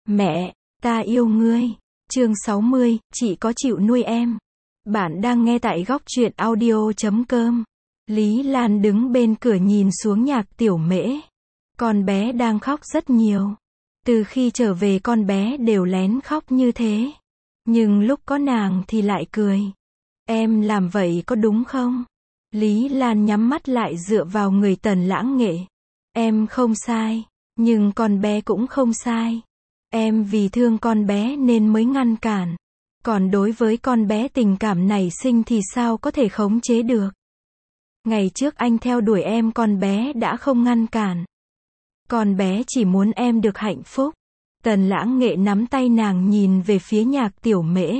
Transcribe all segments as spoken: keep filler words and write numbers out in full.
Mẹ, ta yêu ngươi. Chương sáu mươi, chị có chịu nuôi em? Bạn đang nghe tại góc truyện audio chấm com. Lý Lan đứng bên cửa nhìn xuống Nhạc Tiểu Mễ. Con bé đang khóc rất nhiều. Từ khi trở về con bé đều lén khóc như thế. Nhưng lúc có nàng thì lại cười. Em làm vậy có đúng không? Lý Lan nhắm mắt lại dựa vào người Tần Lãng Nghệ. Em không sai, nhưng con bé cũng không sai. Em vì thương con bé nên mới ngăn cản. Còn đối với con bé tình cảm nảy sinh thì sao có thể khống chế được? Ngày trước anh theo đuổi em con bé đã không ngăn cản. Con bé chỉ muốn em được hạnh phúc. Tần Lãng Nghệ nắm tay nàng nhìn về phía Nhạc Tiểu Mễ.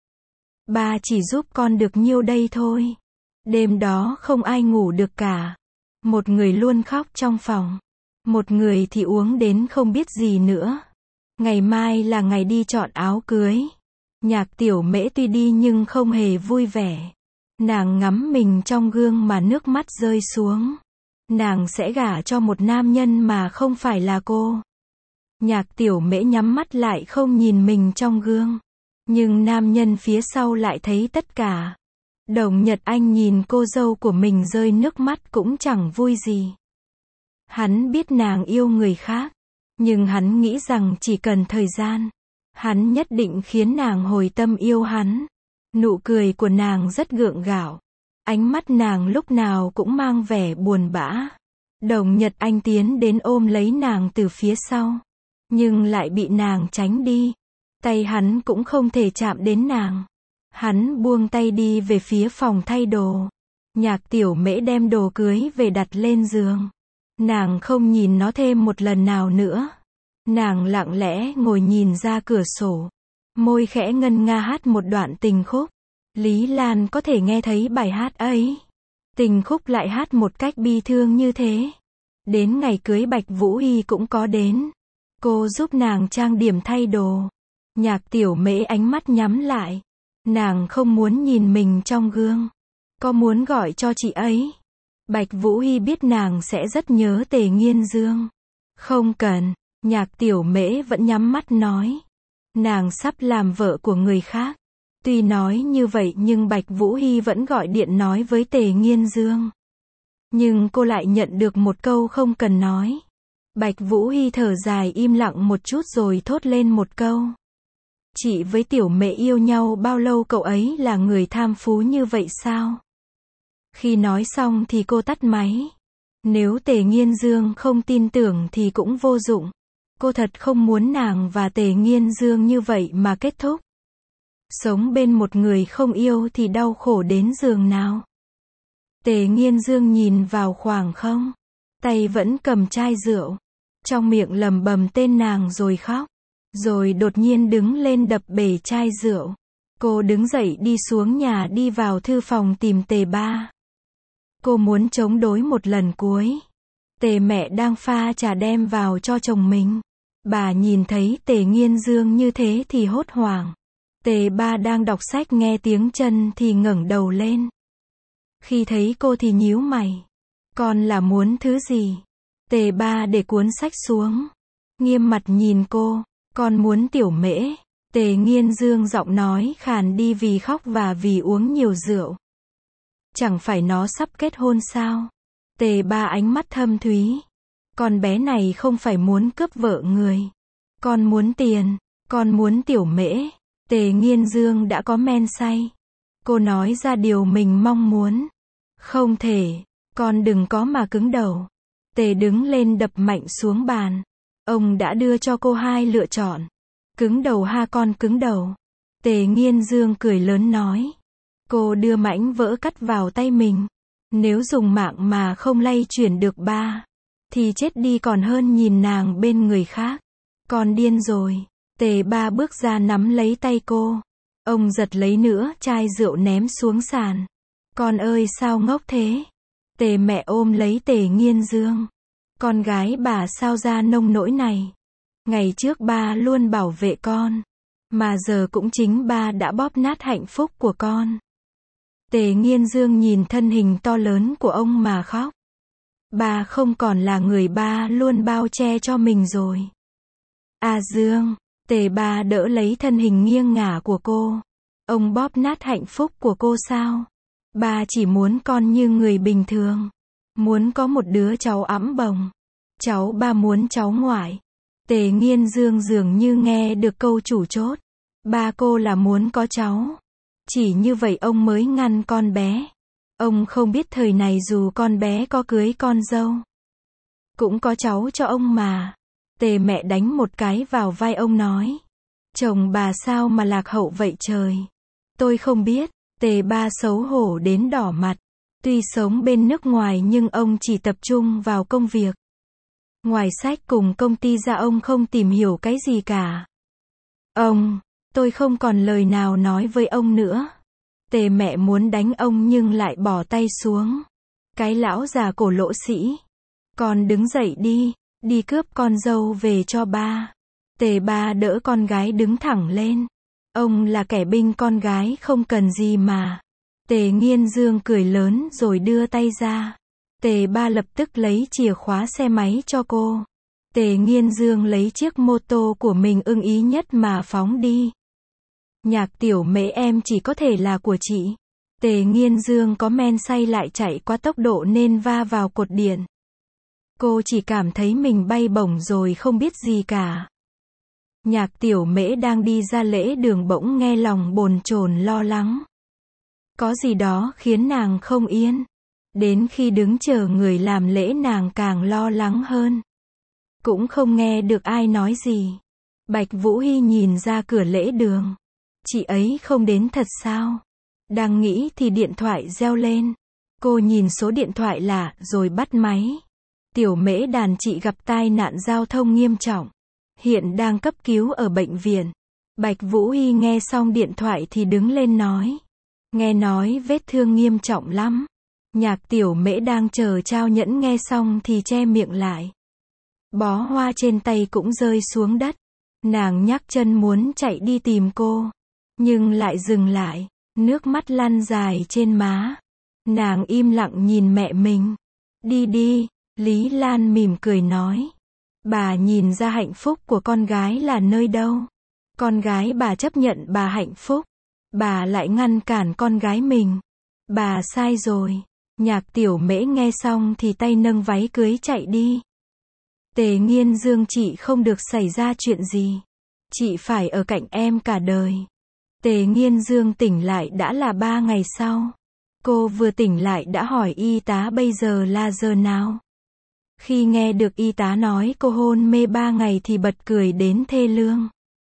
Ba chỉ giúp con được nhiêu đây thôi. Đêm đó không ai ngủ được cả. Một người luôn khóc trong phòng. Một người thì uống đến không biết gì nữa. Ngày mai là ngày đi chọn áo cưới. Nhạc Tiểu Mễ tuy đi nhưng không hề vui vẻ. Nàng ngắm mình trong gương mà nước mắt rơi xuống. Nàng sẽ gả cho một nam nhân mà không phải là cô. Nhạc Tiểu Mễ nhắm mắt lại không nhìn mình trong gương. Nhưng nam nhân phía sau lại thấy tất cả. Đồng Nhật Anh nhìn cô dâu của mình rơi nước mắt cũng chẳng vui gì. Hắn biết nàng yêu người khác. Nhưng hắn nghĩ rằng chỉ cần thời gian. Hắn nhất định khiến nàng hồi tâm yêu hắn. Nụ cười của nàng rất gượng gạo. Ánh mắt nàng lúc nào cũng mang vẻ buồn bã. Đồng Nhật Anh tiến đến ôm lấy nàng từ phía sau. Nhưng lại bị nàng tránh đi. Tay hắn cũng không thể chạm đến nàng. Hắn buông tay đi về phía phòng thay đồ. Nhạc Tiểu Mễ đem đồ cưới về đặt lên giường. Nàng không nhìn nó thêm một lần nào nữa. Nàng lặng lẽ ngồi nhìn ra cửa sổ. Môi khẽ ngân nga hát một đoạn tình khúc. Lý Lan có thể nghe thấy bài hát ấy. Tình khúc lại hát một cách bi thương như thế. Đến ngày cưới Bạch Vũ Hy cũng có đến. Cô giúp nàng trang điểm thay đồ. Nhạc Tiểu Mễ ánh mắt nhắm lại. Nàng không muốn nhìn mình trong gương. Có muốn gọi cho chị ấy. Bạch Vũ Hy biết nàng sẽ rất nhớ Tề Nghiên Dương. Không cần. Nhạc Tiểu Mễ vẫn nhắm mắt nói. Nàng sắp làm vợ của người khác. Tuy nói như vậy nhưng Bạch Vũ Hy vẫn gọi điện nói với Tề Nghiên Dương. Nhưng cô lại nhận được một câu không cần nói. Bạch Vũ Hy thở dài im lặng một chút rồi thốt lên một câu. Chị với Tiểu Mễ yêu nhau bao lâu cậu ấy là người tham phú như vậy sao? Khi nói xong thì cô tắt máy. Nếu Tề Nghiên Dương không tin tưởng thì cũng vô dụng. Cô thật không muốn nàng và Tề Nghiên Dương như vậy mà kết thúc. Sống bên một người không yêu thì đau khổ đến giường nào. Tề Nghiên Dương nhìn vào khoảng không. Tay vẫn cầm chai rượu. Trong miệng lầm bầm tên nàng rồi khóc. Rồi đột nhiên đứng lên đập bể chai rượu. Cô đứng dậy đi xuống nhà đi vào thư phòng tìm Tề ba. Cô muốn chống đối một lần cuối. Tề mẹ đang pha trà đem vào cho chồng mình. Bà nhìn thấy Tề Nghiên Dương như thế thì hốt hoảng. Tề ba đang đọc sách nghe tiếng chân thì ngẩng đầu lên. Khi thấy cô thì nhíu mày. Con là muốn thứ gì? Tề ba để cuốn sách xuống. Nghiêm mặt nhìn cô. Con muốn Tiểu Mễ. Tề Nghiên Dương giọng nói khàn đi vì khóc và vì uống nhiều rượu. Chẳng phải nó sắp kết hôn sao? Tề ba ánh mắt thâm thúy. Con bé này không phải muốn cướp vợ người. Con muốn tiền. Con muốn Tiểu Mễ. Tề Nghiên Dương đã có men say. Cô nói ra điều mình mong muốn. Không thể. Con đừng có mà cứng đầu. Tề đứng lên đập mạnh xuống bàn. Ông đã đưa cho cô hai lựa chọn. Cứng đầu ha con cứng đầu. Tề Nghiên Dương cười lớn nói. Cô đưa mảnh vỡ cắt vào tay mình. Nếu dùng mạng mà không lay chuyển được ba. Thì chết đi còn hơn nhìn nàng bên người khác. Con điên rồi. Tề ba bước ra nắm lấy tay cô. Ông giật lấy nữa chai rượu ném xuống sàn. Con ơi sao ngốc thế? Tề mẹ ôm lấy Tề Nghiên Dương. Con gái bà sao ra nông nỗi này? Ngày trước ba luôn bảo vệ con. Mà giờ cũng chính ba đã bóp nát hạnh phúc của con. Tề Nghiên Dương nhìn thân hình to lớn của ông mà khóc. Ba không còn là người ba luôn bao che cho mình rồi. À Dương, Tề Ba đỡ lấy thân hình nghiêng ngả của cô. Ông bóp nát hạnh phúc của cô sao? Ba chỉ muốn con như người bình thường. Muốn có một đứa cháu ẵm bồng. Cháu ba muốn cháu ngoại. Tề Nghiên Dương dường như nghe được câu chủ chốt. Ba cô là muốn có cháu. Chỉ như vậy ông mới ngăn con bé. Ông không biết thời này dù con bé có cưới con dâu, cũng có cháu cho ông mà. Tề mẹ đánh một cái vào vai ông nói. Chồng bà sao mà lạc hậu vậy trời? Tôi không biết. Tề Ba xấu hổ đến đỏ mặt. Tuy sống bên nước ngoài nhưng ông chỉ tập trung vào công việc. Ngoài sách cùng công ty ra ông không tìm hiểu cái gì cả. Ông, tôi không còn lời nào nói với ông nữa. Tề mẹ muốn đánh ông nhưng lại bỏ tay xuống. Cái lão già cổ lỗ sĩ. Con đứng dậy đi, đi cướp con dâu về cho ba. Tề Ba đỡ con gái đứng thẳng lên. Ông là kẻ binh con gái không cần gì mà. Tề Nghiên Dương cười lớn rồi đưa tay ra. Tề Ba lập tức lấy chìa khóa xe máy cho cô. Tề Nghiên Dương lấy chiếc mô tô của mình ưng ý nhất mà phóng đi. Nhạc Tiểu Mễ em chỉ có thể là của chị. Tề Nghiên Dương có men say lại chạy quá tốc độ nên va vào cột điện. Cô chỉ cảm thấy mình bay bổng rồi không biết gì cả. Nhạc Tiểu Mễ đang đi ra lễ đường bỗng nghe lòng bồn chồn lo lắng. Có gì đó khiến nàng không yên. Đến khi đứng chờ người làm lễ nàng càng lo lắng hơn. Cũng không nghe được ai nói gì. Bạch Vũ Hy nhìn ra cửa lễ đường. Chị ấy không đến thật sao? Đang nghĩ thì điện thoại reo lên. Cô nhìn số điện thoại lạ rồi bắt máy. Tiểu Mễ đàn chị gặp tai nạn giao thông nghiêm trọng. Hiện đang cấp cứu ở bệnh viện. Bạch Vũ Hy nghe xong điện thoại thì đứng lên nói. Nghe nói vết thương nghiêm trọng lắm. Nhạc Tiểu Mễ đang chờ trao nhẫn nghe xong thì che miệng lại. Bó hoa trên tay cũng rơi xuống đất. Nàng nhắc chân muốn chạy đi tìm cô. Nhưng lại dừng lại. Nước mắt lăn dài trên má. Nàng im lặng nhìn mẹ mình. Đi đi, Lý Lan mỉm cười nói. Bà nhìn ra hạnh phúc của con gái là nơi đâu? Con gái bà chấp nhận bà hạnh phúc. Bà lại ngăn cản con gái mình. Bà sai rồi. Nhạc Tiểu Mễ nghe xong thì tay nâng váy cưới chạy đi. Tề Nghiên Dương, chị không được xảy ra chuyện gì. Chị phải ở cạnh em cả đời. Tề Nghiên Dương tỉnh lại đã là ba ngày sau. Cô vừa tỉnh lại đã hỏi y tá bây giờ là giờ nào. Khi nghe được y tá nói cô hôn mê ba ngày thì bật cười đến thê lương.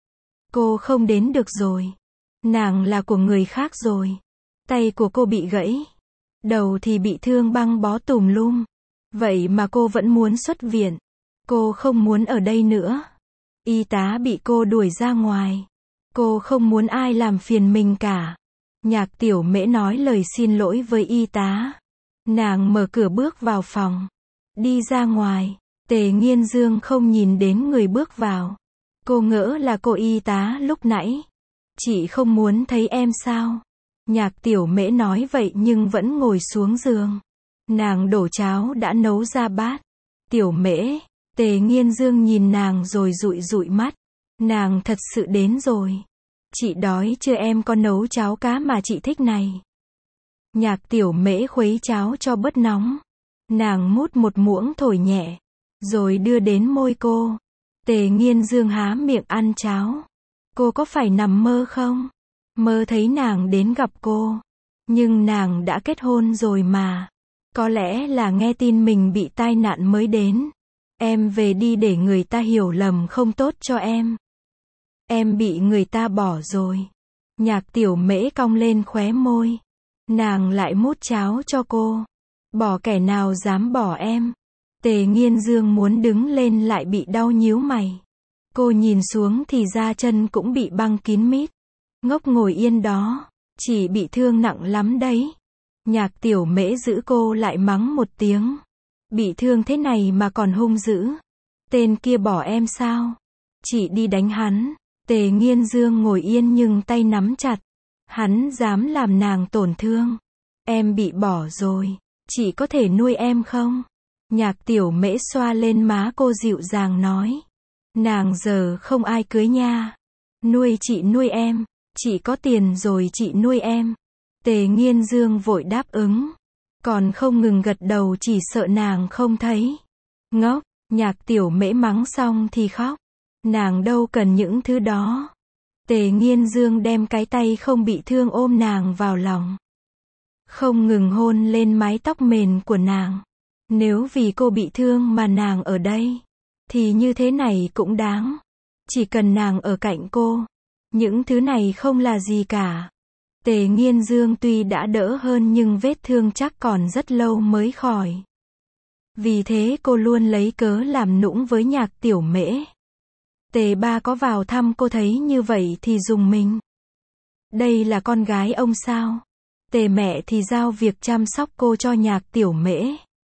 Cô không đến được rồi. Nàng là của người khác rồi. Tay của cô bị gãy. Đầu thì bị thương băng bó tùm lum. Vậy mà cô vẫn muốn xuất viện. Cô không muốn ở đây nữa. Y tá bị cô đuổi ra ngoài. Cô không muốn ai làm phiền mình cả. Nhạc Tiểu Mễ nói lời xin lỗi với y tá. Nàng mở cửa bước vào phòng. Đi ra ngoài. Tề Nghiên Dương không nhìn đến người bước vào. Cô ngỡ là cô y tá lúc nãy. Chị không muốn thấy em sao? Nhạc Tiểu Mễ nói vậy nhưng vẫn ngồi xuống giường. Nàng đổ cháo đã nấu ra bát. Tiểu Mễ. Tề Nghiên Dương nhìn nàng rồi dụi dụi mắt. Nàng thật sự đến rồi. Chị đói chưa, em có nấu cháo cá mà chị thích này. Nhạc Tiểu Mễ khuấy cháo cho bớt nóng. Nàng mút một muỗng thổi nhẹ. Rồi đưa đến môi cô. Tề Nghiên Dương há miệng ăn cháo. Cô có phải nằm mơ không? Mơ thấy nàng đến gặp cô. Nhưng nàng đã kết hôn rồi mà. Có lẽ là nghe tin mình bị tai nạn mới đến. Em về đi để người ta hiểu lầm không tốt cho em. Em bị người ta bỏ rồi. Nhạc Tiểu Mễ cong lên khóe môi. Nàng lại mút cháo cho cô. Bỏ kẻ nào dám bỏ em. Tề Nghiên Dương muốn đứng lên lại bị đau nhíu mày. Cô nhìn xuống thì da chân cũng bị băng kín mít. Ngốc ngồi yên đó. Chỉ bị thương nặng lắm đấy. Nhạc Tiểu Mễ giữ cô lại mắng một tiếng. Bị thương thế này mà còn hung dữ. Tên kia bỏ em sao? Chị đi đánh hắn. Tề Nghiên Dương ngồi yên nhưng tay nắm chặt. Hắn dám làm nàng tổn thương. Em bị bỏ rồi. Chị có thể nuôi em không? Nhạc Tiểu Mễ xoa lên má cô dịu dàng nói. Nàng giờ không ai cưới nha. Nuôi chị nuôi em. Chị có tiền rồi chị nuôi em. Tề Nghiên Dương vội đáp ứng. Còn không ngừng gật đầu chỉ sợ nàng không thấy. Ngốc, Nhạc Tiểu Mễ mắng xong thì khóc. Nàng đâu cần những thứ đó. Tề Nghiên Dương đem cái tay không bị thương ôm nàng vào lòng. Không ngừng hôn lên mái tóc mềm của nàng. Nếu vì cô bị thương mà nàng ở đây, thì như thế này cũng đáng. Chỉ cần nàng ở cạnh cô, những thứ này không là gì cả. Tề Nghiên Dương tuy đã đỡ hơn nhưng vết thương chắc còn rất lâu mới khỏi. Vì thế cô luôn lấy cớ làm nũng với Nhạc Tiểu Mễ. Tề ba có vào thăm cô thấy như vậy thì rùng mình. Đây là con gái ông sao? Tề mẹ thì giao việc chăm sóc cô cho Nhạc Tiểu Mễ.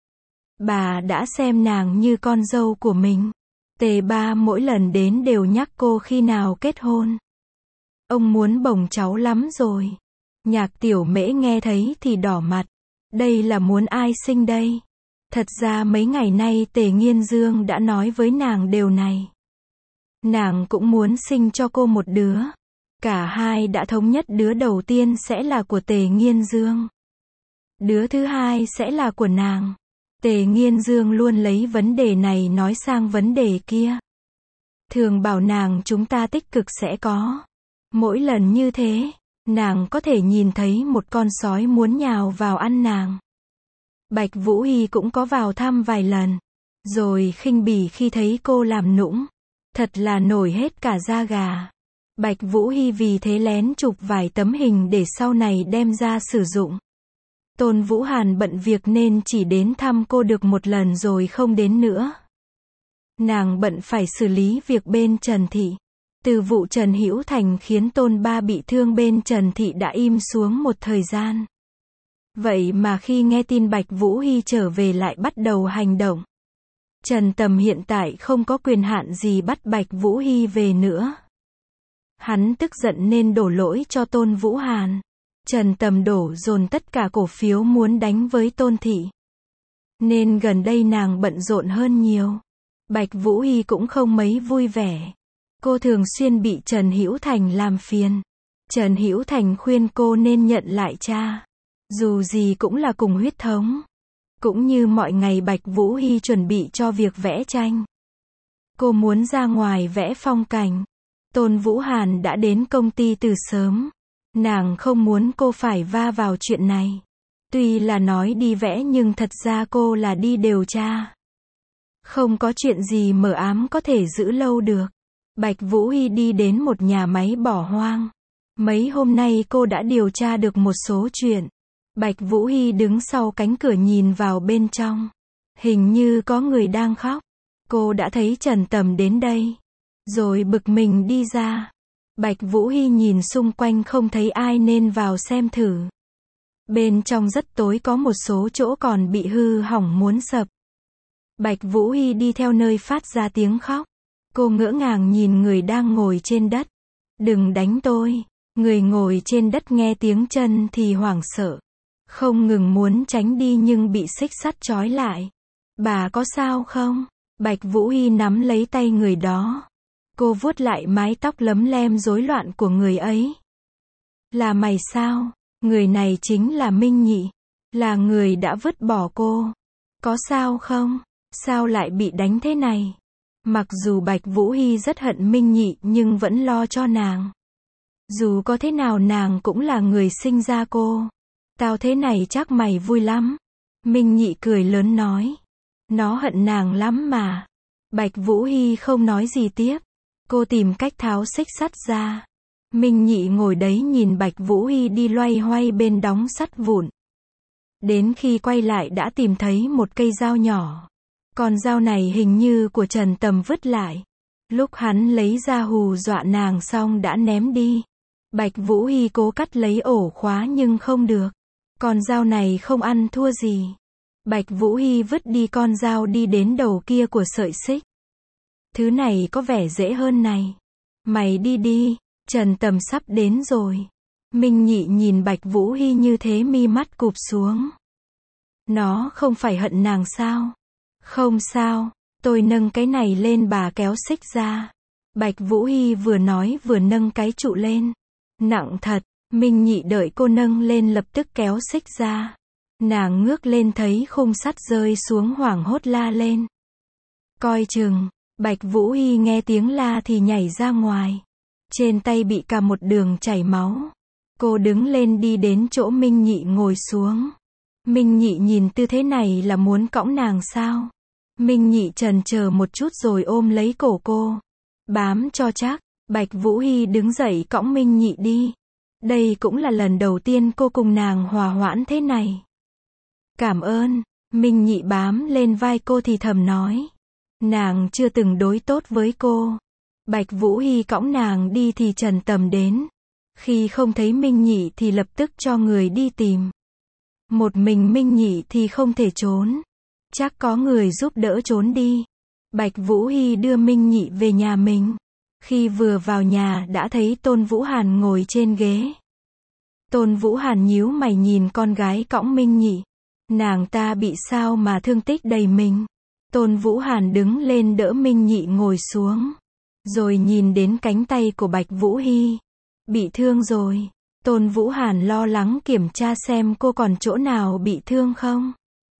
Bà đã xem nàng như con dâu của mình. Tề ba mỗi lần đến đều nhắc cô khi nào kết hôn. Ông muốn bồng cháu lắm rồi. Nhạc Tiểu Mễ nghe thấy thì đỏ mặt. Đây là muốn ai sinh đây? Thật ra mấy ngày nay Tề Nghiên Dương đã nói với nàng điều này. Nàng cũng muốn sinh cho cô một đứa. Cả hai đã thống nhất đứa đầu tiên sẽ là của Tề Nghiên Dương. Đứa thứ hai sẽ là của nàng. Tề Nghiên Dương luôn lấy vấn đề này nói sang vấn đề kia. Thường bảo nàng chúng ta tích cực sẽ có. Mỗi lần như thế, nàng có thể nhìn thấy một con sói muốn nhào vào ăn nàng. Bạch Vũ Hy cũng có vào thăm vài lần. Rồi khinh bỉ khi thấy cô làm nũng. Thật là nổi hết cả da gà. Bạch Vũ Hy vì thế lén chụp vài tấm hình để sau này đem ra sử dụng. Tôn Vũ Hàn bận việc nên chỉ đến thăm cô được một lần rồi không đến nữa. Nàng bận phải xử lý việc bên Trần Thị. Từ vụ Trần Hữu Thành khiến Tôn Ba bị thương bên Trần Thị đã im xuống một thời gian. Vậy mà khi nghe tin Bạch Vũ Hy trở về lại bắt đầu hành động. Trần Tầm hiện tại không có quyền hạn gì bắt Bạch Vũ Hy về nữa. Hắn tức giận nên đổ lỗi cho Tôn Vũ Hàn. Trần Tầm đổ dồn tất cả cổ phiếu muốn đánh với Tôn Thị. Nên gần đây nàng bận rộn hơn nhiều. Bạch Vũ Hy cũng không mấy vui vẻ. Cô thường xuyên bị Trần Hữu Thành làm phiền. Trần Hữu Thành khuyên cô nên nhận lại cha. Dù gì cũng là cùng huyết thống. Cũng như mọi ngày Bạch Vũ Hy chuẩn bị cho việc vẽ tranh. Cô muốn ra ngoài vẽ phong cảnh. Tôn Vũ Hàn đã đến công ty từ sớm. Nàng không muốn cô phải va vào chuyện này. Tuy là nói đi vẽ nhưng thật ra cô là đi điều tra. Không có chuyện gì mờ ám có thể giữ lâu được. Bạch Vũ Hy đi đến một nhà máy bỏ hoang. Mấy hôm nay cô đã điều tra được một số chuyện. Bạch Vũ Hy đứng sau cánh cửa nhìn vào bên trong. Hình như có người đang khóc. Cô đã thấy Trần Tầm đến đây. Rồi bực mình đi ra. Bạch Vũ Hy nhìn xung quanh không thấy ai nên vào xem thử. Bên trong rất tối, có một số chỗ còn bị hư hỏng muốn sập. Bạch Vũ Hy đi theo nơi phát ra tiếng khóc. Cô ngỡ ngàng nhìn người đang ngồi trên đất. Đừng đánh tôi. Người ngồi trên đất nghe tiếng chân thì hoảng sợ. Không ngừng muốn tránh đi nhưng bị xích sắt trói lại. Bà có sao không? Bạch Vũ Hy nắm lấy tay người đó. Cô vuốt lại mái tóc lấm lem rối loạn của người ấy. Là mày sao? Người này chính là Minh Nhị. Là người đã vứt bỏ cô. Có sao không? Sao lại bị đánh thế này? Mặc dù Bạch Vũ Hy rất hận Minh Nhị nhưng vẫn lo cho nàng. Dù có thế nào nàng cũng là người sinh ra cô. Tao thế này chắc mày vui lắm. Minh Nhị cười lớn nói. Nó hận nàng lắm mà. Bạch Vũ Hy không nói gì tiếp. Cô tìm cách tháo xích sắt ra. Minh Nhị ngồi đấy nhìn Bạch Vũ Hy đi loay hoay bên đóng sắt vụn. Đến khi quay lại đã tìm thấy một cây dao nhỏ. Con dao này hình như của Trần Tầm vứt lại. Lúc hắn lấy ra hù dọa nàng xong đã ném đi. Bạch Vũ Hy cố cắt lấy ổ khóa nhưng không được. Con dao này không ăn thua gì. Bạch Vũ Hy vứt đi con dao đi đến đầu kia của sợi xích. Thứ này có vẻ dễ hơn này. Mày đi đi, Trần Tầm sắp đến rồi. Minh Nhị nhìn Bạch Vũ Hy như thế mi mắt cụp xuống. Nó không phải hận nàng sao? Không sao. Tôi nâng cái này lên, bà kéo xích ra. Bạch Vũ Hy vừa nói vừa nâng cái trụ lên. Nặng thật, Minh Nhị đợi cô nâng lên lập tức kéo xích ra. Nàng ngước lên thấy khung sắt rơi xuống hoảng hốt la lên. Coi chừng, Bạch Vũ Hy nghe tiếng la thì nhảy ra ngoài. Trên tay bị cả một đường chảy máu. Cô đứng lên đi đến chỗ Minh Nhị ngồi xuống. Minh Nhị nhìn tư thế này là muốn cõng nàng sao? Minh Nhị chần chờ một chút rồi ôm lấy cổ cô. Bám cho chắc, Bạch Vũ Hy đứng dậy cõng Minh Nhị đi. Đây cũng là lần đầu tiên cô cùng nàng hòa hoãn thế này. Cảm ơn, Minh Nhị bám lên vai cô thì thầm nói. Nàng chưa từng đối tốt với cô. Bạch Vũ Hy cõng nàng đi thì Trần Tầm đến. Khi không thấy Minh Nhị thì lập tức cho người đi tìm. Một mình Minh Nhị thì không thể trốn. Chắc có người giúp đỡ trốn đi. Bạch Vũ Hy đưa Minh Nhị về nhà mình. Khi vừa vào nhà đã thấy Tôn Vũ Hàn ngồi trên ghế. Tôn Vũ Hàn nhíu mày nhìn con gái cõng Minh Nhị. Nàng ta bị sao mà thương tích đầy mình. Tôn Vũ Hàn đứng lên đỡ Minh Nhị ngồi xuống. Rồi nhìn đến cánh tay của Bạch Vũ Hy. Bị thương rồi. Tôn Vũ Hàn lo lắng kiểm tra xem cô còn chỗ nào bị thương không.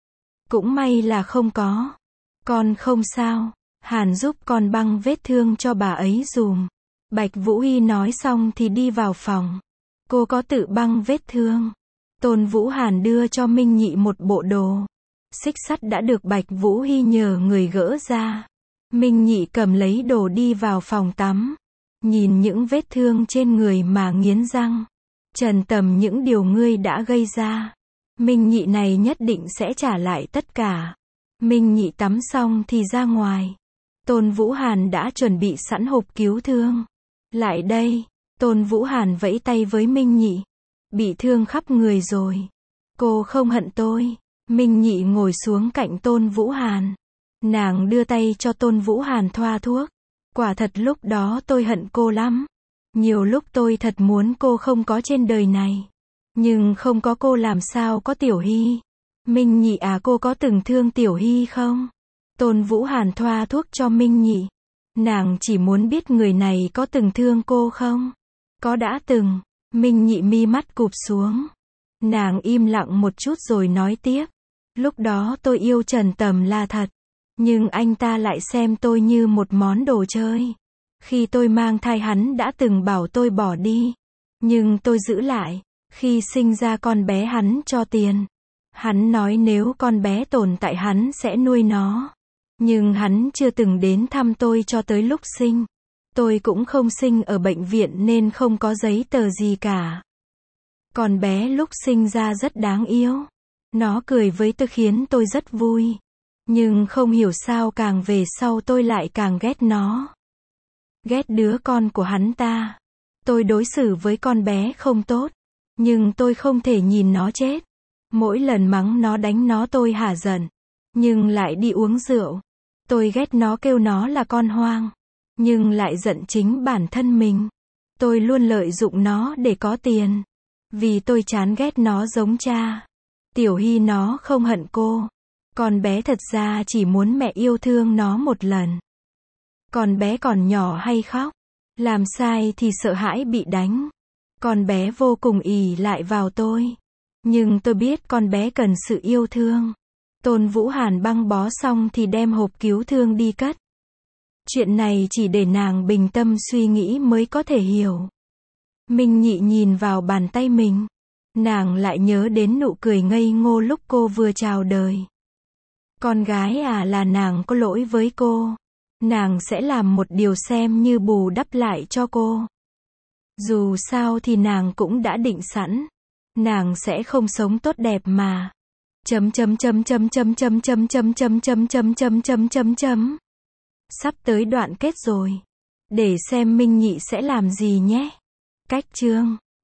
Cũng may là không có. Con không sao. Hàn giúp con băng vết thương cho bà ấy dùm. Bạch Vũ Hy nói xong thì đi vào phòng. Cô có tự băng vết thương. Tôn Vũ Hàn đưa cho Minh Nhị một bộ đồ. Xích sắt đã được Bạch Vũ Hy nhờ người gỡ ra. Minh Nhị cầm lấy đồ đi vào phòng tắm. Nhìn những vết thương trên người mà nghiến răng. Trần Tầm, những điều ngươi đã gây ra. Minh Nhị này nhất định sẽ trả lại tất cả. Minh Nhị tắm xong thì ra ngoài. Tôn Vũ Hàn đã chuẩn bị sẵn hộp cứu thương. Lại đây. Tôn Vũ Hàn vẫy tay với Minh Nhị. Bị thương khắp người rồi. Cô không hận tôi. Minh Nhị ngồi xuống cạnh Tôn Vũ Hàn. Nàng đưa tay cho Tôn Vũ Hàn thoa thuốc. Quả thật lúc đó tôi hận cô lắm. Nhiều lúc tôi thật muốn cô không có trên đời này. Nhưng không có cô làm sao có Tiểu Hy. Minh Nhị à, cô có từng thương Tiểu Hy không? Tôn Vũ Hàn thoa thuốc cho Minh Nhị. Nàng chỉ muốn biết người này có từng thương cô không? Có đã từng. Minh Nhị mi mắt cụp xuống. Nàng im lặng một chút rồi nói tiếp. Lúc đó tôi yêu Trần Tầm là thật. Nhưng anh ta lại xem tôi như một món đồ chơi. Khi tôi mang thai hắn đã từng bảo tôi bỏ đi. Nhưng tôi giữ lại. Khi sinh ra con bé hắn cho tiền. Hắn nói nếu con bé tồn tại hắn sẽ nuôi nó. Nhưng hắn chưa từng đến thăm tôi cho tới lúc sinh. Tôi cũng không sinh ở bệnh viện nên không có giấy tờ gì cả. Con bé lúc sinh ra rất đáng yêu. Nó cười với tôi khiến tôi rất vui. Nhưng không hiểu sao càng về sau tôi lại càng ghét nó. Ghét đứa con của hắn ta. Tôi đối xử với con bé không tốt. Nhưng tôi không thể nhìn nó chết. Mỗi lần mắng nó đánh nó tôi hả giận. Nhưng lại đi uống rượu. Tôi ghét nó kêu nó là con hoang. Nhưng lại giận chính bản thân mình. Tôi luôn lợi dụng nó để có tiền. Vì tôi chán ghét nó giống cha. Tiểu Hy nó không hận cô. Con bé thật ra chỉ muốn mẹ yêu thương nó một lần. Con bé còn nhỏ hay khóc. Làm sai thì sợ hãi bị đánh. Con bé vô cùng ỷ lại vào tôi. Nhưng tôi biết con bé cần sự yêu thương. Tôn Vũ Hàn băng bó xong thì đem hộp cứu thương đi cất. Chuyện này chỉ để nàng bình tâm suy nghĩ mới có thể hiểu. Minh Nhị nhìn vào bàn tay mình. Nàng lại nhớ đến nụ cười ngây ngô lúc cô vừa chào đời. Con gái à, là nàng có lỗi với cô. Nàng sẽ làm một điều xem như bù đắp lại cho cô. Dù sao thì nàng cũng đã định sẵn. Nàng sẽ không sống tốt đẹp mà. Chấm chấm chấm chấm chấm chấm chấm chấm chấm chấm chấm chấm chấm chấm chấm. Sắp tới đoạn kết rồi. Để xem Minh Nhị sẽ làm gì nhé. Cách chương